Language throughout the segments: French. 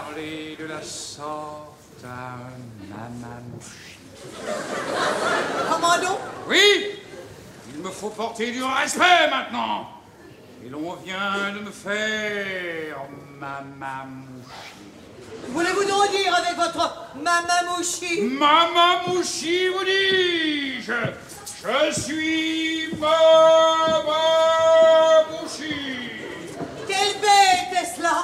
parler de la sorte à un mamamouchi. Comment donc? Oui, il me faut porter du respect maintenant. Et l'on vient de me faire mamamouchi. Voulez-vous donc dire avec votre mamamouchi? Mamamouchi, vous dis-je. Je suis mamamouchi. Quelle bête est-ce là?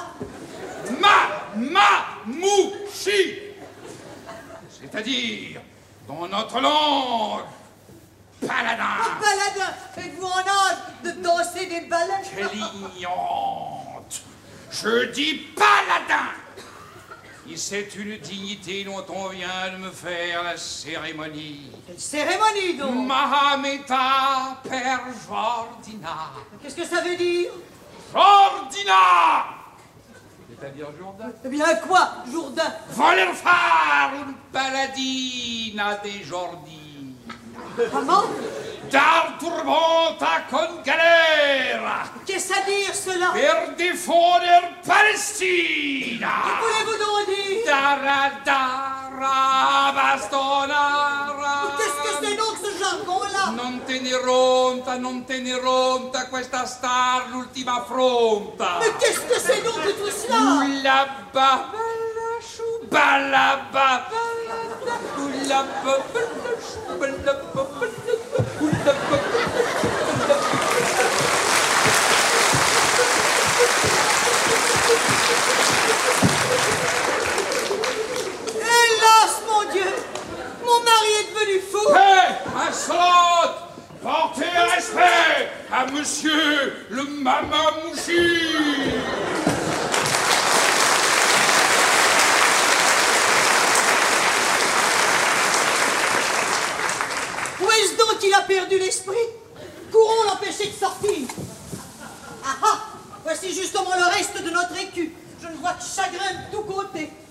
Mamamouchi. C'est-à-dire, dans notre langue, paladin. Oh, paladin, êtes-vous en âge de danser des ballets? Quelle ignorante. Je dis paladin. Et c'est une dignité dont on vient de me faire la cérémonie. Quelle cérémonie donc? Mahameta per Jordina. Qu'est-ce que ça veut dire? Jordina! C'est-à-dire Jourdain. Eh bien quoi, Jourdain? Voler fare un paladina dei Jordi. Comment? Dar turbota con galera. Qu'est-ce à dire cela? Per diffoder Palestina. Que voulez-vous donc dire? Dara dara bastonara. Qu'est-ce que c'est donc ce jargon-là? Non tenere ronta questa star l'ultima affronta. Mais qu'est-ce que c'est donc que tout cela? Oula ba balla chou balla ba oula ba balla chou balla ba oula ba. Hélas, mon Dieu! Mon mari est devenu fou! Hé, insolente! Portez respect à monsieur le mamamouchi! Où est-ce donc qu'il a perdu l'esprit? Courons l'empêcher de sortir! Ah ah! Voici justement le reste de notre écu. Je ne vois que chagrin de tous côtés.